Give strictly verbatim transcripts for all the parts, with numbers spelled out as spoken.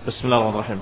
Bismillahirrahmanirrahim.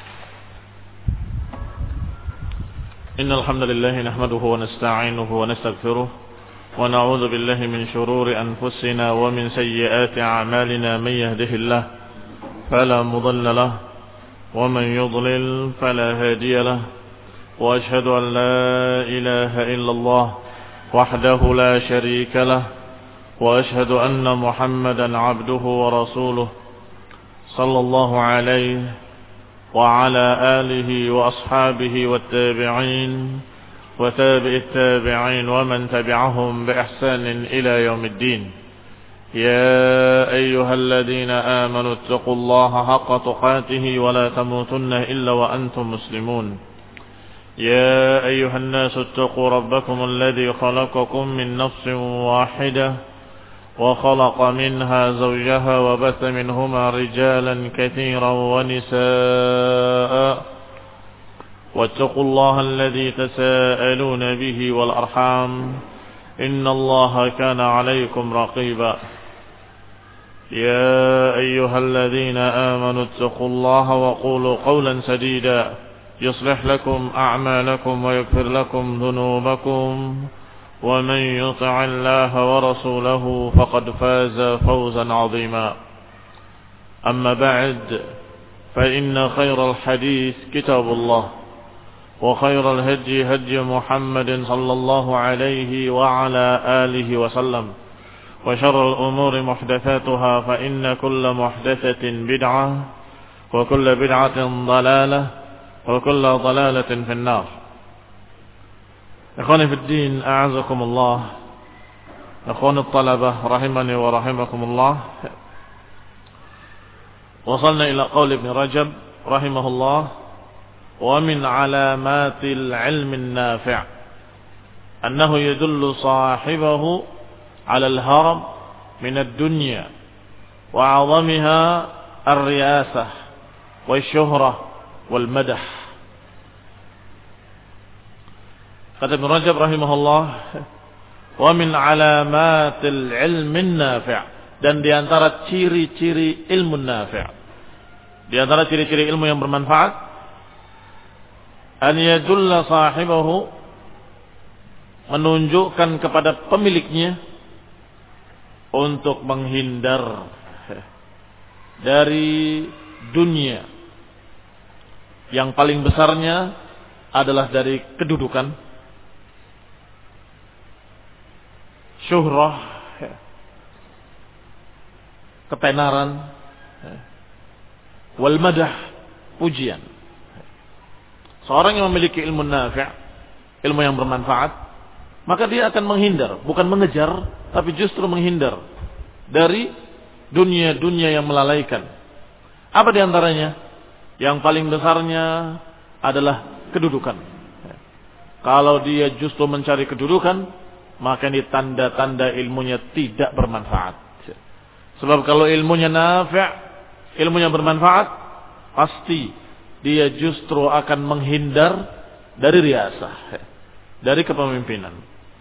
Innal hamdalillah nahmaduhu wa nasta'inuhu wa nastaghfiruh wa na'udzu billahi min shururi anfusina wa min sayyiati a'malina may yahdihillahu fala mudilla lahu wa man yudlil fala hadiya lahu wa ashhadu an la ilaha illallah wahdahu la sharika lahu wa ashhadu anna Muhammadan 'abduhu wa rasuluh sallallahu alaihi wa ala alihi wa ashabihi wattabi'in wa tabi'it tabi'in wa man tabi'ahum bi ihsanin ila yaumiddin. Ya ayyuhalladhina amanu taqullaha haqqa tuqatih wa la tamutunna illa wa antum muslimun. Ya ayyuhan nasu taqu rabbakum alladhi khalaqakum min nafsin wahidah وخلق منها زوجها وبث منهما رجالا كثيرا ونساء واتقوا الله الذي تساءلون به والأرحام إن الله كان عليكم رقيبا يا أيها الذين آمنوا اتقوا الله وقولوا قولا سديدا يصلح لكم أعمالكم ويغفر لكم ذنوبكم ومن يطع الله ورسوله فقد فاز فوزا عظيما. أما بعد فإن خير الحديث كتاب الله وخير الهدي هدي محمد صلى الله عليه وعلى آله وسلم وشر الأمور محدثاتها فإن كل محدثة بدعة وكل بدعة ضلالة وكل ضلالة في النار. Ikhwani fid din, a'azakumullah. Ikhwani at-talabah rahimani wa rahimakumullah. Wasalna ila qaul Ibn Rajab rahimahullah, wa min alamatil ilmi an-nafi' annahu yadullu sahibahu ala al-haram min ad-dunya wa 'azamiha ar-riyasah wash-shuhrah wal-madah. Kata Ibn Rajab rahimahullah, wa min alamatil ilmin nafi', dan di antara ciri-ciri ilmu nafi', di antara ciri-ciri ilmu yang bermanfaat, an yadulla sahibahu, menunjukkan kepada pemiliknya untuk menghindar dari dunia yang paling besarnya adalah dari kedudukan, syuhrah, ketenaran, wal madah, pujian. Seorang yang memiliki ilmu nafi', ilmu yang bermanfaat, maka dia akan menghindar, bukan mengejar, tapi justru menghindar dari dunia-dunia yang melalaikan. Apa di antaranya? Yang paling besarnya adalah kedudukan. Kalau dia justru mencari kedudukan, maka ini tanda-tanda ilmunya tidak bermanfaat. Sebab kalau ilmunya nafi', ilmunya bermanfaat, pasti dia justru akan menghindar dari riasah, dari kepemimpinan.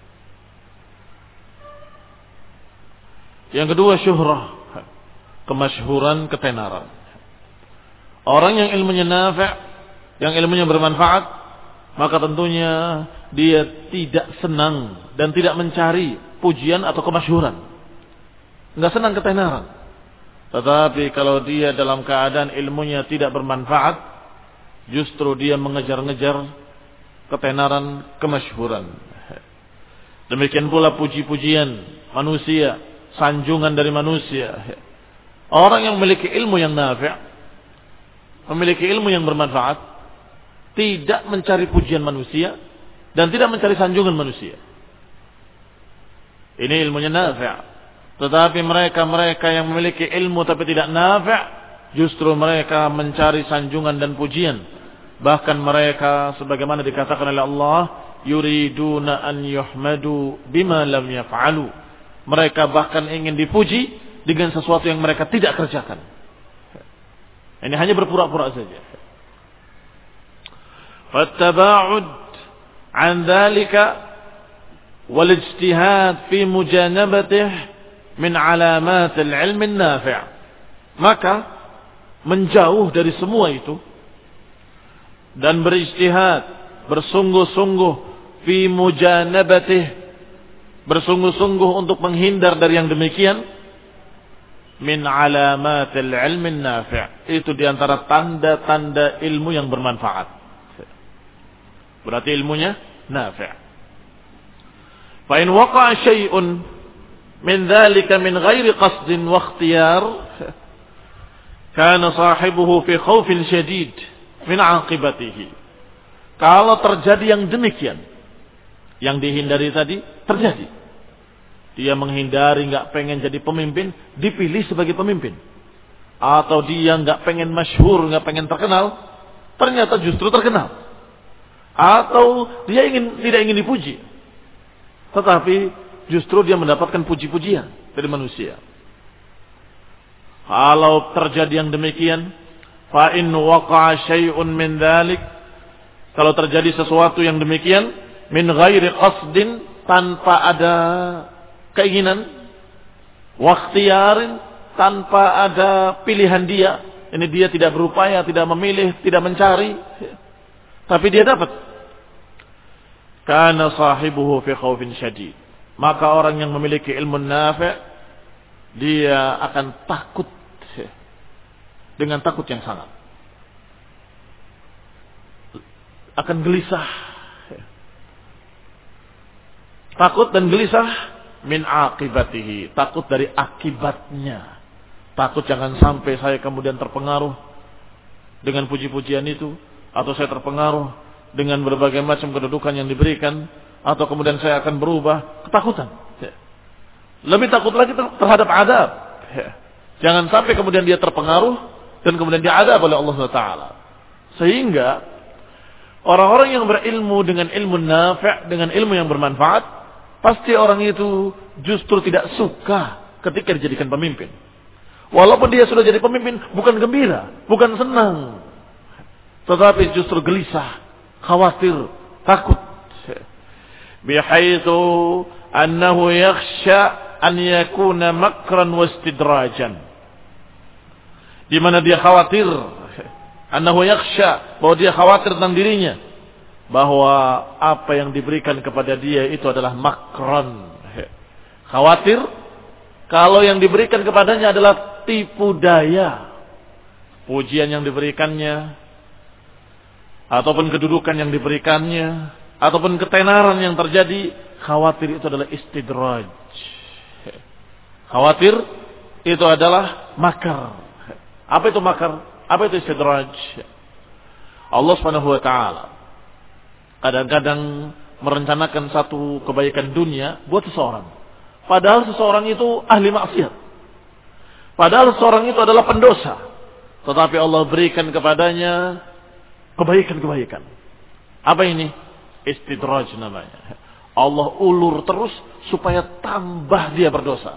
Yang kedua, syuhrah, kemasyhuran, ketenaran. Orang yang ilmunya nafi', yang ilmunya bermanfaat, maka tentunya dia tidak senang dan tidak mencari pujian atau kemasyhuran. Enggak senang ketenaran. Tetapi kalau dia dalam keadaan ilmunya tidak bermanfaat, justru dia mengejar-ngejar ketenaran, kemasyhuran. Demikian pula puji-pujian manusia, sanjungan dari manusia. Orang yang memiliki ilmu yang nafi', memiliki ilmu yang bermanfaat, tidak mencari pujian manusia dan tidak mencari sanjungan manusia. Ini ilmunya nafi'. Tetapi mereka-mereka yang memiliki ilmu tapi tidak nafi', justru mereka mencari sanjungan dan pujian. Bahkan mereka sebagaimana dikatakan oleh Allah, yuriduna an yuhmadu bima lam yaf'alu. Mereka bahkan ingin dipuji dengan sesuatu yang mereka tidak kerjakan. Ini hanya berpura-pura saja. Fattaba'ud an dhalika wal ijtihad fi mujanabatih min alamatil ilmi nafi'. Maka menjauh dari semua itu dan berijtihad, bersungguh-sungguh fi mujanabatih, bersungguh-sungguh untuk menghindar dari yang demikian, min alamatil ilmin nafi', itu diantara tanda-tanda ilmu yang bermanfaat. Berarti ilmunya nafi'. Fa in waqa'a syai'un min dzalika min ghairi qasdin wa ikhtiyar, kana sahibuhu fi khaufin syadid min 'aqibatihi. Kalau terjadi yang demikian, yang dihindari tadi terjadi, dia menghindari, nggak pengen jadi pemimpin, dipilih sebagai pemimpin, atau dia nggak pengen masyhur, nggak pengen terkenal, ternyata justru terkenal, atau dia ingin tidak ingin dipuji, tetapi justru dia mendapatkan puji-pujian dari manusia. Kalau terjadi yang demikian, fa in waqa'a syai'un min dzalik, kalau terjadi sesuatu yang demikian, min ghairi qasdin, tanpa ada keinginan, wa ikhtiyarin, tanpa ada pilihan dia, ini dia tidak berupaya, tidak memilih, tidak mencari, tapi dia dapat, kana sahibuhu fi khaufin syadid, maka orang yang memiliki ilmu nafi', dia akan takut dengan takut yang sangat, akan gelisah, takut dan gelisah min aqibatihi, takut dari akibatnya, takut jangan sampai saya kemudian terpengaruh dengan puji-pujian itu, atau saya terpengaruh dengan berbagai macam kedudukan yang diberikan, atau kemudian saya akan berubah, ketakutan. Lebih takut lagi terhadap adab. Jangan sampai kemudian dia terpengaruh dan kemudian diadab oleh Allah subhanahu wa taala. Sehingga orang-orang yang berilmu dengan ilmu nafi', dengan ilmu yang bermanfaat, pasti orang itu justru tidak suka ketika dijadikan pemimpin. Walaupun dia sudah jadi pemimpin, bukan gembira, bukan senang, tetapi justru gelisah, khawatir, takut. Bihaitsu annahu yakhsha an yakuna makran wastidrajan, di mana dia khawatir, annahu yakhsha, bahwa dia khawatir tentang dirinya, bahwa apa yang diberikan kepada dia itu adalah makran. Khawatir kalau yang diberikan kepadanya adalah tipu daya, pujian yang diberikannya, ataupun kedudukan yang diberikannya, ataupun ketenaran yang terjadi, khawatir itu adalah istidraj. Khawatir itu adalah makar. Apa itu makar? Apa itu istidraj? Allah Subhanahu wa taala kadang-kadang merencanakan satu kebaikan dunia buat seseorang, padahal seseorang itu ahli maksiat, padahal seseorang itu adalah pendosa, tetapi Allah berikan kepadanya kebaikan-kebaikan. Apa ini? Istidraj namanya. Allah ulur terus supaya tambah dia berdosa.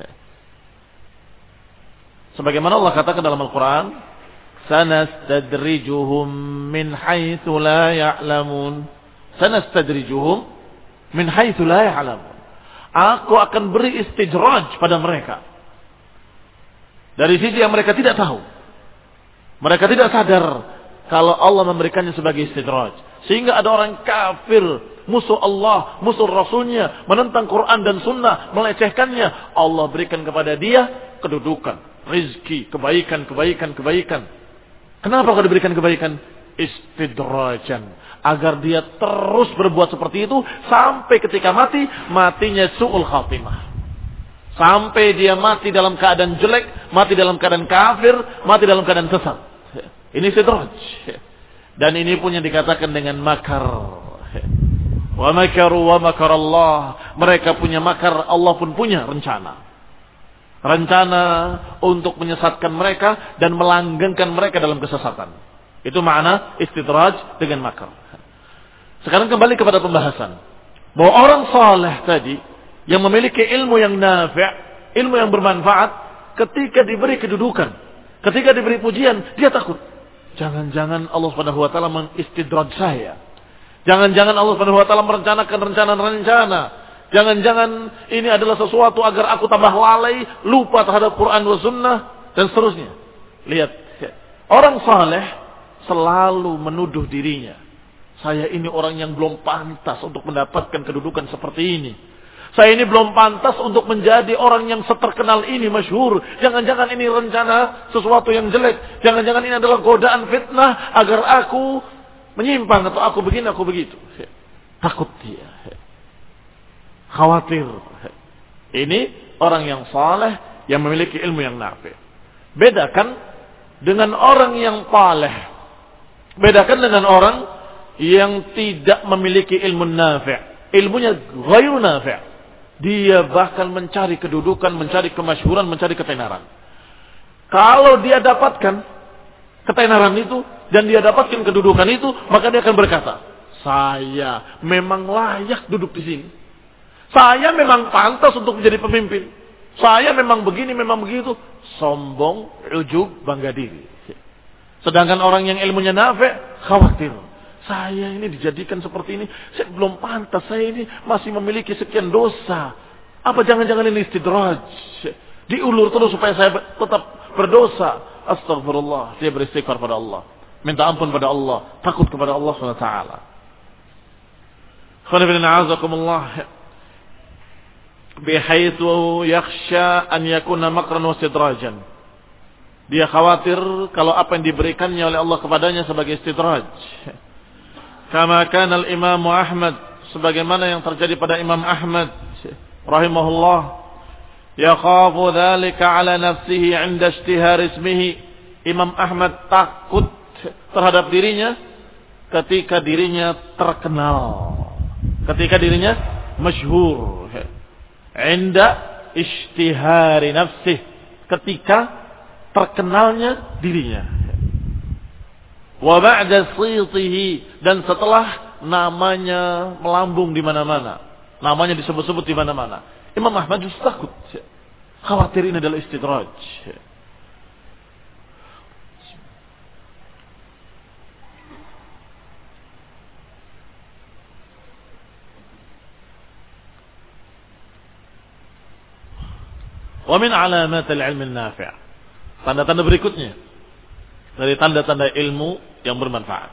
Sebagaimana Allah katakan dalam Al-Quran, sanastadrijuhum min haitsu la ya'lamun. Sanastadrijuhum min haitsu la ya'lamun. Aku akan beri istidraj pada mereka dari sisi yang mereka tidak tahu. Mereka tidak sadar kalau Allah memberikannya sebagai istidraj. Sehingga ada orang kafir, musuh Allah, musuh Rasulnya, menentang Quran dan Sunnah, melecehkannya. Allah berikan kepada dia kedudukan, rizki, kebaikan, kebaikan, kebaikan. Kenapa kau diberikan kebaikan? Istidrajan. Agar dia terus berbuat seperti itu sampai ketika mati, matinya su'ul khatimah. Sampai dia mati dalam keadaan jelek, mati dalam keadaan kafir, mati dalam keadaan sesat. Ini istidraj. Dan ini pun yang dikatakan dengan makar. Wa makaru wa makar Allah. Mereka punya makar, Allah pun punya rencana. Rencana untuk menyesatkan mereka dan melanggengkan mereka dalam kesesatan. Itu makna istidraj dengan makar. Sekarang kembali kepada pembahasan. Bahwa orang saleh tadi yang memiliki ilmu yang nafi', ilmu yang bermanfaat, ketika diberi kedudukan, ketika diberi pujian, dia takut. Jangan-jangan Allah Subhanahu wa taala mengistidraj saya. Jangan-jangan Allah Subhanahu wa taala merencanakan rencana-rencana. Jangan-jangan ini adalah sesuatu agar aku tambah lalai, lupa terhadap Quran dan Sunnah dan seterusnya. Lihat, Orang saleh selalu menuduh dirinya. Saya ini orang yang belum pantas untuk mendapatkan kedudukan seperti ini. Saya ini belum pantas untuk menjadi orang yang seterkenal ini, masyhur. Jangan-jangan ini rencana sesuatu yang jelek. Jangan-jangan ini adalah godaan fitnah agar aku menyimpang atau aku begini, aku begitu. Takut dia. Khawatir. Ini orang yang saleh yang memiliki ilmu yang nafi'. Bedakan dengan orang yang paleh. Bedakan dengan orang yang tidak memiliki ilmu nafi'. Ilmunya ghairu nafi'. Dia bahkan mencari kedudukan, mencari kemasyhuran, mencari ketenaran. Kalau dia dapatkan ketenaran itu dan dia dapatkan kedudukan itu, maka dia akan berkata, saya memang layak duduk di sini. Saya memang pantas untuk menjadi pemimpin. Saya memang begini, memang begitu. Sombong, ujub, bangga diri. Sedangkan orang yang ilmunya nafi', khawatir. Saya ini dijadikan seperti ini, saya belum pantas, saya ini masih memiliki sekian dosa. Apa jangan-jangan ini istidraj? Diulur terus supaya saya tetap berdosa. Astagfirullah, dia beristighfar pada Allah. Minta ampun pada Allah, takut kepada Allah subhanahu wa taala. Khairullahazakumullah. Bihaitsu yakhsha an yakuna makran wa istidrajan. Dia khawatir kalau apa yang diberikannya oleh Allah kepadanya sebagai istidraj. Kama kana al-Imam Ahmad, sebagaimana yang terjadi pada Imam Ahmad rahimahullah, yakhafu dzalika ala nafsihi 'inda ishtihar ismihi. Imam Ahmad takut terhadap dirinya ketika dirinya terkenal, ketika dirinya masyhur. 'Inda ishtihari nafsihi, ketika terkenalnya dirinya. Wa ba'da sitihi, dan setelah namanya melambung di mana-mana, namanya disebut-sebut di mana-mana. Imam Ahmad justru takut, khawatir ini adalah istidraj. Wa min alamat al-ilm an-nafi', tanda-tanda berikutnya dari tanda-tanda ilmu yang bermanfaat.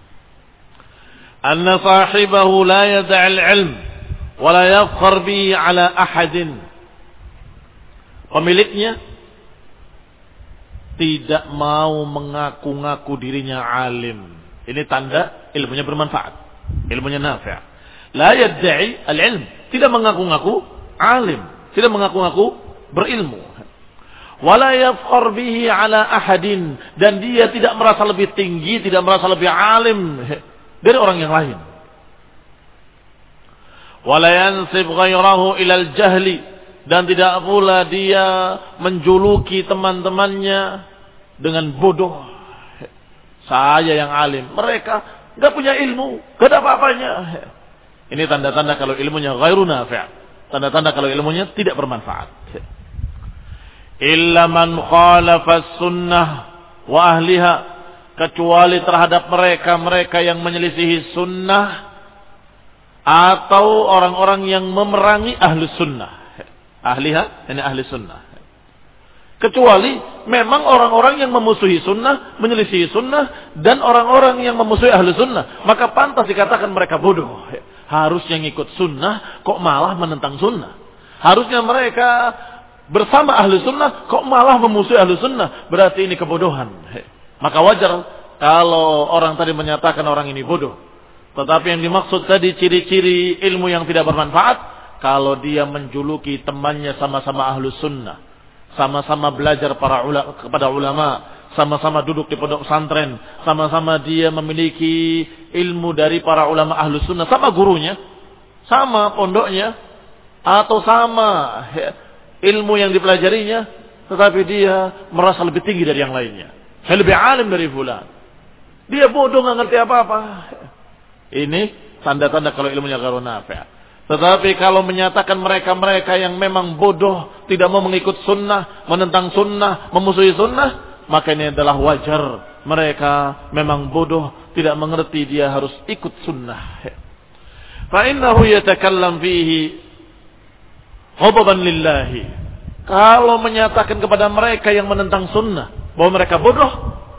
Anna sahibahu la yada'il ilm wa la yafkhar bihi ala ahadin. Pemiliknya tidak mau mengaku-ngaku dirinya alim. Ini tanda ilmunya bermanfaat, ilmunya nafi'. La yadda'i al-ilm, tidak mengaku-ngaku alim, tidak mengaku-ngaku berilmu. Wala yafkhar bihi ala ahadin, dan dia tidak merasa lebih tinggi, tidak merasa lebih alim dari orang yang lain. Wala yansib ghairahu ilal jahli, dan tidak pula dia menjuluki teman-temannya dengan bodoh. Saya yang alim, mereka enggak punya ilmu, enggak ada apa-apanya. Ini tanda-tanda kalau ilmunya ghairu nafi', tanda-tanda kalau ilmunya tidak bermanfaat. Illa man khalafa sunnah wa ahliha, kecuali terhadap mereka-mereka yang menyelisihi sunnah atau orang-orang yang memerangi ahli sunnah. Ahliha, ini ahli sunnah. Kecuali memang orang-orang yang memusuhi sunnah, menyelisihi sunnah, dan orang-orang yang memusuhi ahli sunnah, maka pantas dikatakan mereka bodoh. Harusnya ngikut sunnah, kok malah menentang sunnah. Harusnya mereka bersama ahli sunnah, kok malah memusuhi ahli sunnah. Berarti ini kebodohan. Maka wajar kalau orang tadi menyatakan orang ini bodoh. Tetapi yang dimaksud tadi ciri-ciri ilmu yang tidak bermanfaat, kalau dia menjuluki temannya sama-sama ahli sunnah, sama-sama belajar para ulama, kepada ulama, sama-sama duduk di pondok pesantren, sama-sama dia memiliki ilmu dari para ulama ahli sunnah, sama gurunya, sama pondoknya, atau sama ilmu yang dipelajarinya, tetapi dia merasa lebih tinggi dari yang lainnya. Saya lebih alim dari fulan. Dia bodoh, nggak ngerti apa-apa. Ini tanda-tanda kalau ilmunya ghairu nafi'. Tetapi kalau menyatakan mereka-mereka yang memang bodoh, tidak mau mengikut sunnah, menentang sunnah, memusuhi sunnah, maka ini adalah wajar. Mereka memang bodoh, tidak mengerti dia harus ikut sunnah. Fa innahu yatakallam fihi hubaban lillahi. Kalau menyatakan kepada mereka yang menentang sunnah bahwa mereka bodoh,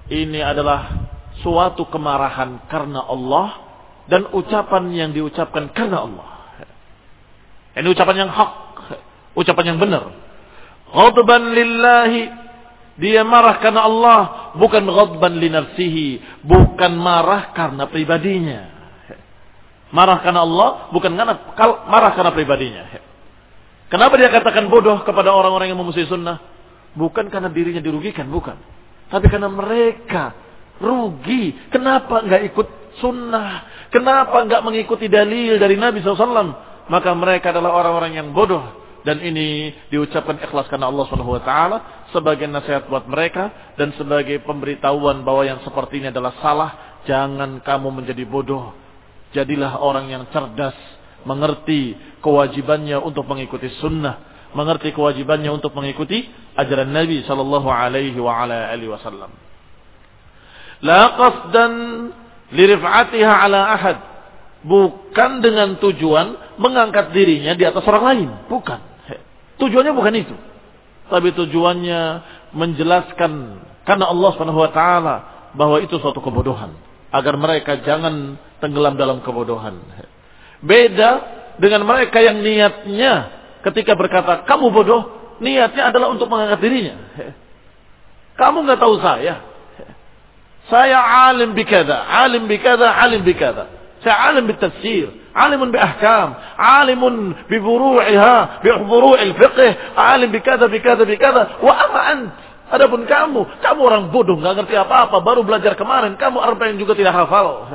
ini adalah suatu kemarahan karena Allah dan ucapan yang diucapkan karena Allah. Ini ucapan yang hak, ucapan yang benar. Ghadban lillahi, dia marah karena Allah, bukan ghadban li nafsihi, bukan marah karena pribadinya. Marah karena Allah, bukan karena marah karena pribadinya. Kenapa dia katakan bodoh kepada orang-orang yang memusuhi sunnah? Bukan karena dirinya dirugikan, bukan. Tapi karena mereka rugi. Kenapa enggak ikut sunnah? Kenapa enggak mengikuti dalil dari Nabi shallallahu alaihi wasallam? Maka mereka adalah orang-orang yang bodoh. Dan ini diucapkan ikhlas karena Allah subhanahu wa taala sebagai nasihat buat mereka dan sebagai pemberitahuan bahwa yang seperti ini adalah salah. Jangan kamu menjadi bodoh. Jadilah orang yang cerdas, mengerti kewajibannya untuk mengikuti sunnah, mengerti kewajibannya untuk mengikuti ajaran Nabi sallallahu alaihi wa ala alihi wasallam. La qasdan li rif'atiha ala ahad. Bukan dengan tujuan mengangkat dirinya di atas orang lain, bukan. Tujuannya bukan itu. Tapi tujuannya menjelaskan karena Allah Subhanahu wa taala bahwa itu suatu kebodohan, agar mereka jangan tenggelam dalam kebodohan. Beda dengan mereka yang niatnya ketika berkata kamu bodoh, niatnya adalah untuk mengangkat dirinya. Kamu nggak tahu saya. Saya alim bikada, alim bikada, alim bikada. Saya alim bitafsir, alimun biahkam, alimun bifuru'iha, bifuru'il fiqh, alim bikada, bikada, bikada. Wa ama ant. Adapun kamu, kamu orang bodoh, nggak ngerti apa-apa, baru belajar kemarin, kamu arba'in juga tidak hafal.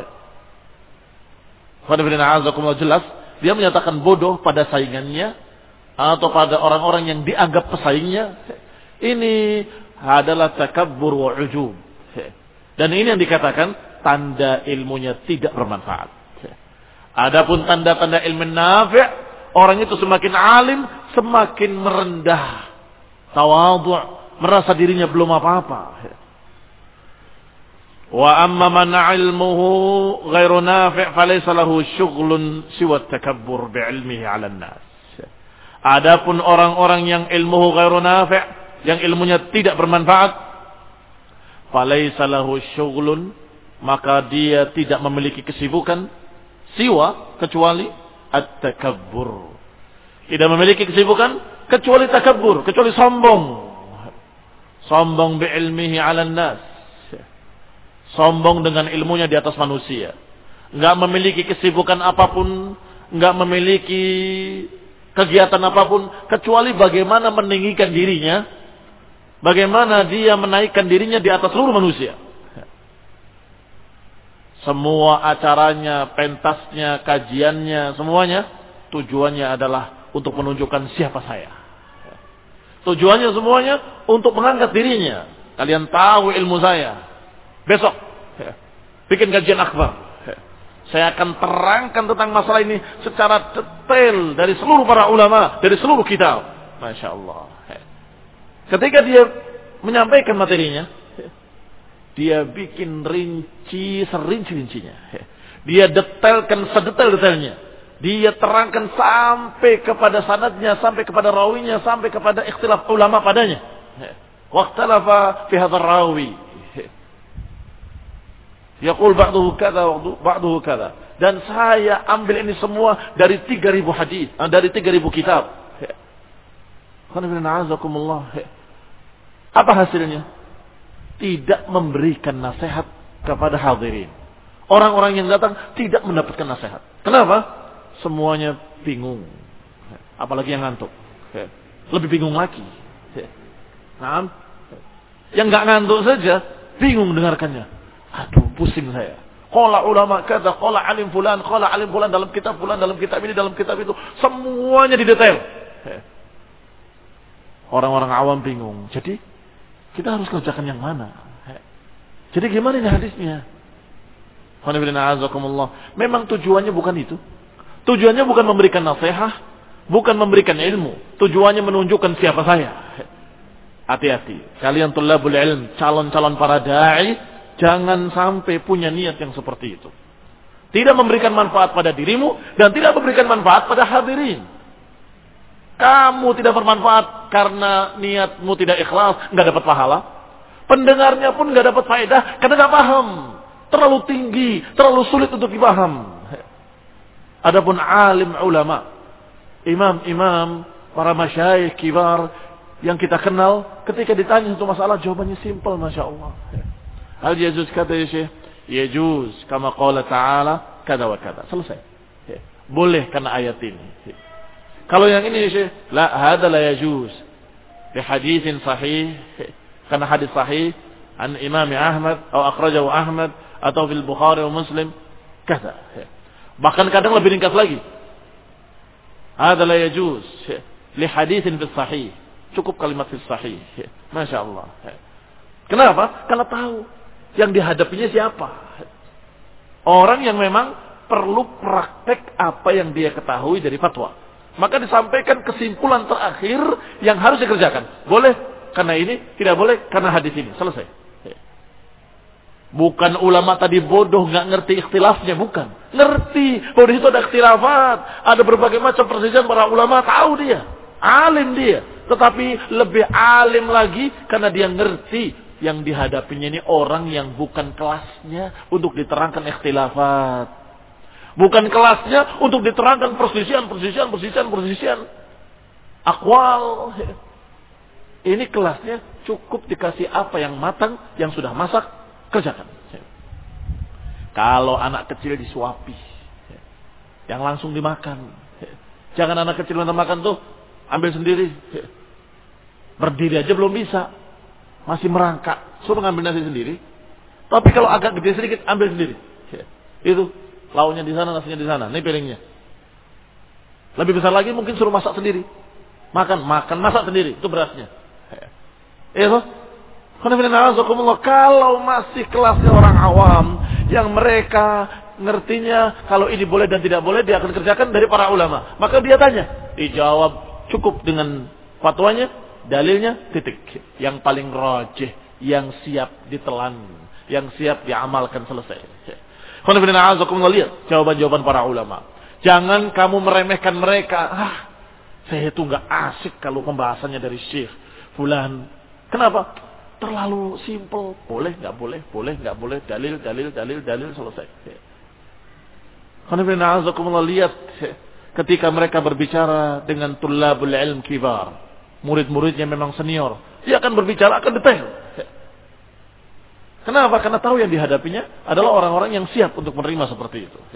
Jelas, dia menyatakan bodoh pada saingannya atau pada orang-orang yang dianggap pesaingnya. Ini adalah takabbur wa ujub. Dan ini yang dikatakan tanda ilmunya tidak bermanfaat. Adapun tanda-tanda ilmu nafi', orang itu semakin alim, semakin merendah, tawadhu', merasa dirinya belum apa-apa. Wa amma man ilmuhu ghairu nafi' falaysa lahu syughlun siwa takabbur bi'ilmihi 'ala an-nas. Adapun orang-orang yang ilmuhu ghairu nafi', yang ilmunya tidak bermanfaat, falaysa lahu syughlun, maka dia tidak memiliki kesibukan siwa kecuali at-takabbur. Tidak memiliki kesibukan kecuali takabbur, kecuali sombong. Sombong bi'ilmihi 'alan nas. Sombong dengan ilmunya di atas manusia. Enggak memiliki kesibukan apapun, enggak memiliki kegiatan apapun kecuali bagaimana meninggikan dirinya, bagaimana dia menaikkan dirinya di atas seluruh manusia. Semua acaranya, pentasnya, kajiannya, semuanya tujuannya adalah untuk menunjukkan siapa saya. Tujuannya semuanya untuk mengangkat dirinya. Kalian tahu ilmu saya. Besok bikin kajian akbar. Saya akan terangkan tentang masalah ini secara detail dari seluruh para ulama, dari seluruh kitab. Masya Allah. Ketika dia menyampaikan materinya, dia bikin rinci serinci-rincinya. Dia detailkan sedetail-detailnya. Dia terangkan sampai kepada sanadnya, sampai kepada rawinya, sampai kepada ikhtilaf ulama padanya. Waqtalafa fi hadzal rawi. Yaqul ba'duhu kadza wa ba'duhu kadza. Dan saya ambil ini semua dari tiga ribu hadis, dari tiga ribu kitab. Apa hasilnya? Tidak memberikan nasihat kepada hadirin. Orang-orang yang datang tidak mendapatkan nasihat. Kenapa? Semuanya bingung. Apalagi yang ngantuk. Lebih bingung lagi. Nah, yang nggak ngantuk saja bingung dengarkannya. Aduh, pusing saya. Qala ulama kata, qala alim fulan, qala alim fulan dalam kitab fulan, dalam kitab ini, dalam kitab itu, semuanya didetail. Orang-orang awam bingung. Jadi kita harus kerjakan yang mana? Jadi gimana ini hadisnya? Memang tujuannya bukan itu. Tujuannya bukan memberikan nasihat, bukan memberikan ilmu. Tujuannya menunjukkan siapa saya. Hati-hati. Kalian tulabul ilm, calon-calon para da'i, jangan sampai punya niat yang seperti itu. Tidak memberikan manfaat pada dirimu dan tidak memberikan manfaat pada hadirin. Kamu tidak bermanfaat karena niatmu tidak ikhlas, enggak dapat pahala. Pendengarnya pun nggak dapat faedah karena nggak paham. Terlalu tinggi, terlalu sulit untuk dipaham. Adapun alim ulama, imam-imam, para masyayikh kibar yang kita kenal, ketika ditanya satu masalah jawabannya simpel, masya Allah. Hal yajuz kata ya Syekh, yajuz kama qala ta'ala kada wa kada. Selesai. Boleh karena ayat ini. Kalau yang ini Syekh, la hada la yajuz. Di haditsin sahih, karena hadis sahih an Imam Ahmad atau akhrajahu Ahmad atau fil Bukhari wa Muslim kada. Bahkan kadang lebih ringkas lagi. Hada la yajuz li haditsin fis sahih. Cukup kalimat fis sahih. Masya Allah. Kenapa? Karena tahu yang dihadapinya siapa. Orang yang memang perlu praktek apa yang dia ketahui dari fatwa. Maka disampaikan kesimpulan terakhir yang harus dikerjakan. Boleh karena ini, tidak boleh karena hadis ini. Selesai. Bukan ulama tadi bodoh, nggak ngerti ikhtilafnya, bukan. Ngerti bahwa di situ ada ikhtilafat, ada berbagai macam perselisihan para ulama, tahu dia, alim dia. Tetapi lebih alim lagi karena dia ngerti yang dihadapinya ini orang yang bukan kelasnya untuk diterangkan ikhtilafat. Bukan kelasnya untuk diterangkan perselisihan, perselisihan, perselisihan, perselisihan. Akwal. Ini kelasnya cukup dikasih apa yang matang, yang sudah masak, kerjakan. Kalau anak kecil disuapi, yang langsung dimakan. Jangan anak kecil yang makan tuh, ambil sendiri. Berdiri aja belum bisa. Masih merangkak. Suruh ngambil nasi sendiri. Tapi kalau agak gede sedikit, ambil sendiri. Itu. Lauknya di sana, nasinya di sana. Ini piringnya. Lebih besar lagi mungkin suruh masak sendiri. Makan, makan, masak sendiri. Itu berasnya. Itu. Kalau masih kelasnya orang awam, yang mereka ngertinya kalau ini boleh dan tidak boleh, dia akan kerjakan dari para ulama. Maka dia tanya. Dijawab cukup dengan fatwanya, dalilnya, titik. Yang paling rajih, yang siap ditelan, yang siap diamalkan, selesai. Lihat jawaban-jawaban para ulama. Jangan kamu meremehkan mereka. Ah, saya itu nggak asik kalau pembahasannya dari Syekh Fulan. Kenapa? Terlalu simple. Boleh, nggak boleh, boleh, nggak boleh. Dalil, dalil, dalil, dalil, selesai. Lihat ketika mereka berbicara dengan tulabul ilm kibar, murid-muridnya memang senior, dia akan berbicara akan detail. Kenapa? Karena tahu yang dihadapinya adalah orang-orang yang siap untuk menerima seperti itu.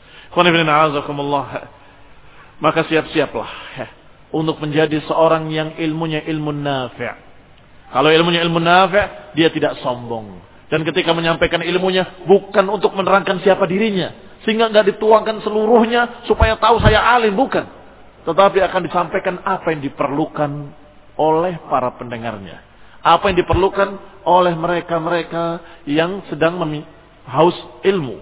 Maka siap-siaplah untuk menjadi seorang yang ilmunya ilmu nafi'. Kalau ilmunya ilmu nafi', dia tidak sombong. Dan ketika menyampaikan ilmunya bukan untuk menerangkan siapa dirinya, sehingga enggak dituangkan seluruhnya supaya tahu saya alim, bukan. Tetapi akan disampaikan apa yang diperlukan oleh para pendengarnya. Apa yang diperlukan oleh mereka-mereka yang sedang haus ilmu.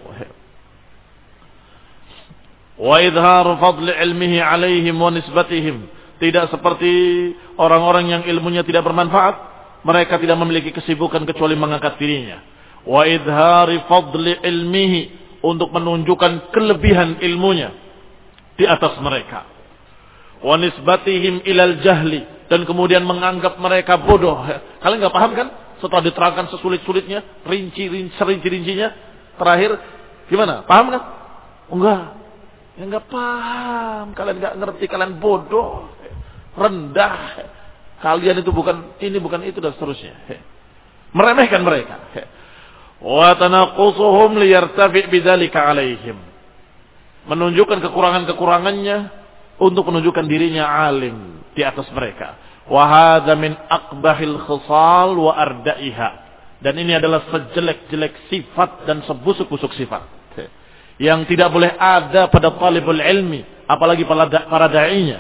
Wa idharu fadli ilmihi alaihim wa nisbatihim. Tidak seperti orang-orang yang ilmunya tidak bermanfaat. Mereka tidak memiliki kesibukan kecuali mengangkat dirinya. Wa idhari fadli ilmihi. Untuk menunjukkan kelebihan ilmunya di atas mereka. Wa nisbatihim ilal jahli. Dan kemudian menganggap mereka bodoh. Kalian nggak paham kan? Setelah diterangkan sesulit-sulitnya, rinci-rinci, serinci-rincinya, terakhir gimana? Paham kan? Oh, enggak. Ya nggak paham. Kalian nggak ngerti, kalian bodoh, rendah. Kalian itu bukan ini, bukan itu, dan seterusnya. Meremehkan mereka. Wa tanaqusuhum liyartafi' bidzalika 'alaihim. Menunjukkan kekurangan-kekurangannya untuk menunjukkan dirinya alim di atas mereka. Wa hadza min aqbahil khisal wa ardaiha. Dan ini adalah sejelek-jelek sifat dan sebusuk-busuk sifat yang tidak boleh ada pada talibul ilmi, apalagi para da'inya.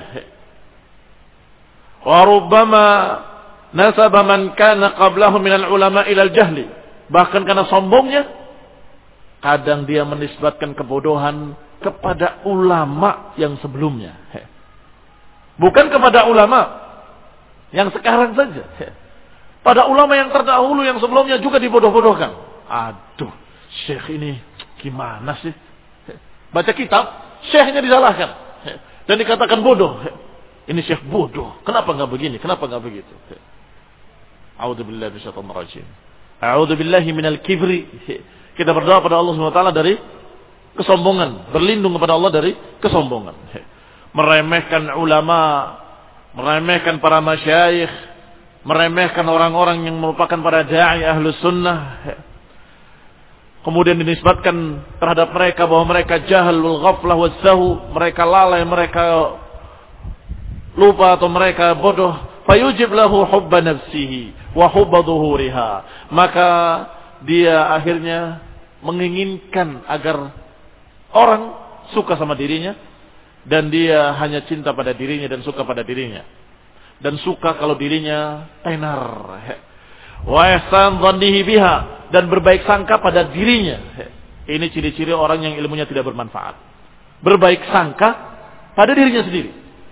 Wa rubbama nasaba man kana qablahu minal ulama ila al-jahli. Bahkan karena sombongnya, kadang dia menisbatkan kebodohan kepada ulama yang sebelumnya. Bukan kepada ulama yang sekarang saja. Pada ulama yang terdahulu yang sebelumnya juga dibodoh-bodohkan. Aduh, syekh ini gimana sih? Baca kitab, syekhnya disalahkan. Dan dikatakan bodoh. Ini syekh bodoh. Kenapa enggak begini? Kenapa enggak begitu? A'udzubillahi minasyaitonir rajim. A'udzubillahi minal kibri. Kita berdoa pada Allah Subhanahu wa taala dari kesombongan, berlindung kepada Allah dari kesombongan. Meremehkan ulama, meremehkan para masyayikh, meremehkan orang-orang yang merupakan para dai ahlus sunnah. Kemudian dinisbatkan terhadap mereka bahwa mereka jahal wal ghaflah wassahu, mereka lalai, mereka lupa atau mereka bodoh. Fayujib lahu hubba nafsihi wa hubba dhuhuriha. Maka dia akhirnya menginginkan agar orang suka sama dirinya, dan dia hanya cinta pada dirinya dan suka pada dirinya, dan suka kalau dirinya tenar. Wa ihsan dhannihi biha, dan berbaik sangka pada dirinya. Ini ciri-ciri orang yang ilmunya tidak bermanfaat. Berbaik sangka pada dirinya sendiri.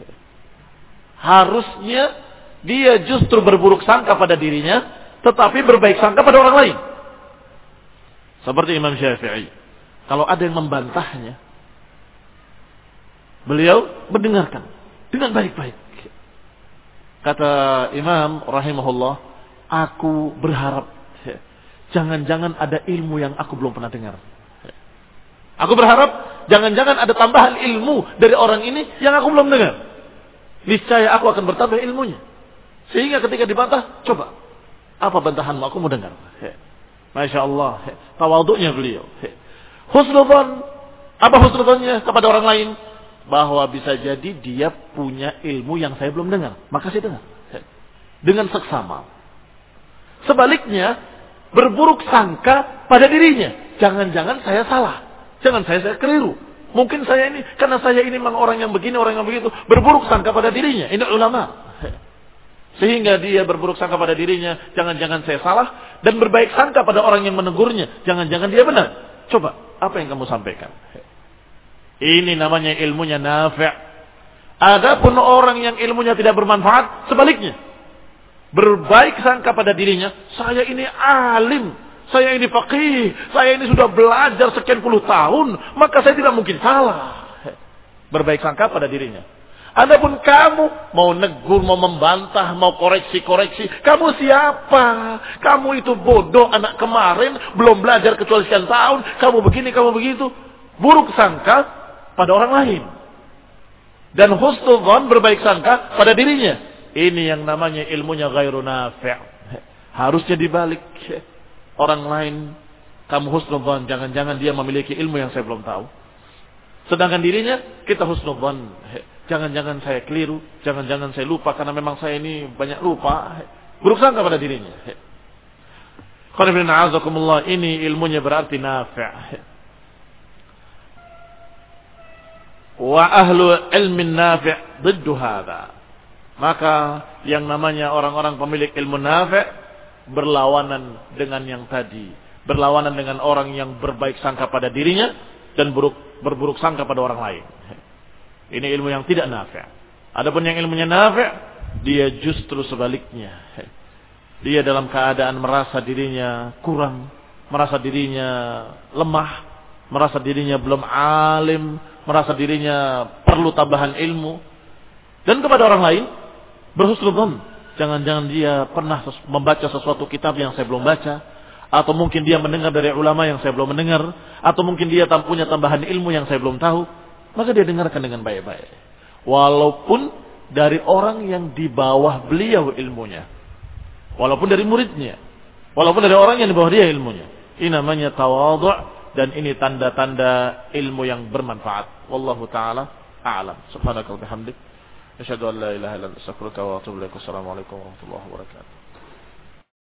Harusnya dia justru berburuk sangka pada dirinya, tetapi berbaik sangka pada orang lain. Seperti Imam Syafi'i. Kalau ada yang membantahnya, beliau mendengarkan dengan baik-baik. Kata Imam rahimahullah, aku berharap jangan-jangan ada ilmu yang aku belum pernah dengar. Aku berharap jangan-jangan ada tambahan ilmu dari orang ini yang aku belum dengar. Niscaya aku akan bertambah ilmunya. Sehingga ketika dibantah, coba, apa bantahanmu? Aku mau dengar. Masya Allah, tawaduknya beliau. Husnudzan, apa husnudzannya kepada orang lain? Bahwa bisa jadi dia punya ilmu yang saya belum dengar, maka saya dengar dengan seksama. Sebaliknya, berburuk sangka pada dirinya. Jangan-jangan saya salah, jangan saya, saya keliru. Mungkin saya ini, karena saya ini memang orang yang begini, orang yang begitu. Berburuk sangka pada dirinya. Ini ulama. Sehingga dia berburuk sangka pada dirinya. Jangan-jangan saya salah. Dan berbaik sangka pada orang yang menegurnya. Jangan-jangan dia benar. Coba, apa yang kamu sampaikan? Ini namanya ilmunya nafi'. Adapun orang yang ilmunya tidak bermanfaat, sebaliknya. Berbaik sangka pada dirinya. Saya ini alim. Saya ini faqih. Saya ini sudah belajar sekian puluh tahun. Maka saya tidak mungkin salah. Berbaik sangka pada dirinya. Adapun kamu mau negur, mau membantah, mau koreksi-koreksi. Kamu siapa? Kamu itu bodoh anak kemarin. Belum belajar kecuali sekian tahun. Kamu begini, kamu begitu. Buruk sangka pada orang lain. Dan husnudzan, berbaik sangka pada dirinya. Ini yang namanya ilmunya ghairu nafi'. Harusnya dibalik. Orang lain, kamu husnudzan, jangan-jangan dia memiliki ilmu yang saya belum tahu. Sedangkan dirinya, kita husnudzan. Jangan-jangan saya keliru, jangan-jangan saya lupa, karena memang saya ini banyak lupa. Buruk sangka pada dirinya. Ini ilmunya berarti nafi'. Wa ahlu ilmin nafi' diddu hadha. Maka yang namanya orang-orang pemilik ilmu nafi' berlawanan dengan yang tadi. Berlawanan dengan orang yang berbaik sangka pada dirinya dan buruk, berburuk sangka pada orang lain. Ini ilmu yang tidak nafi'. Adapun yang ilmunya nafi', dia justru sebaliknya. Dia dalam keadaan merasa dirinya kurang, merasa dirinya lemah, merasa dirinya belum alim, merasa dirinya perlu tambahan ilmu. Dan kepada orang lain, berhusnudzan. Jangan-jangan dia pernah membaca sesuatu kitab yang saya belum baca. Atau mungkin dia mendengar dari ulama yang saya belum mendengar. Atau mungkin dia punya tambahan ilmu yang saya belum tahu. Maka dia dengarkan dengan baik-baik. Walaupun dari orang yang di bawah beliau ilmunya. Walaupun dari muridnya. Walaupun dari orang yang di bawah dia ilmunya. Ini namanya tawadhu'. Dan ini tanda-tanda ilmu yang bermanfaat. Wallahu ta'ala a'lam. Subhanakallahumma wa bihamdik. Asyhadu an la ilaha illa anta astaghfiruka wa atubu ilaik. Assalamualaikum warahmatullahi wabarakatuh.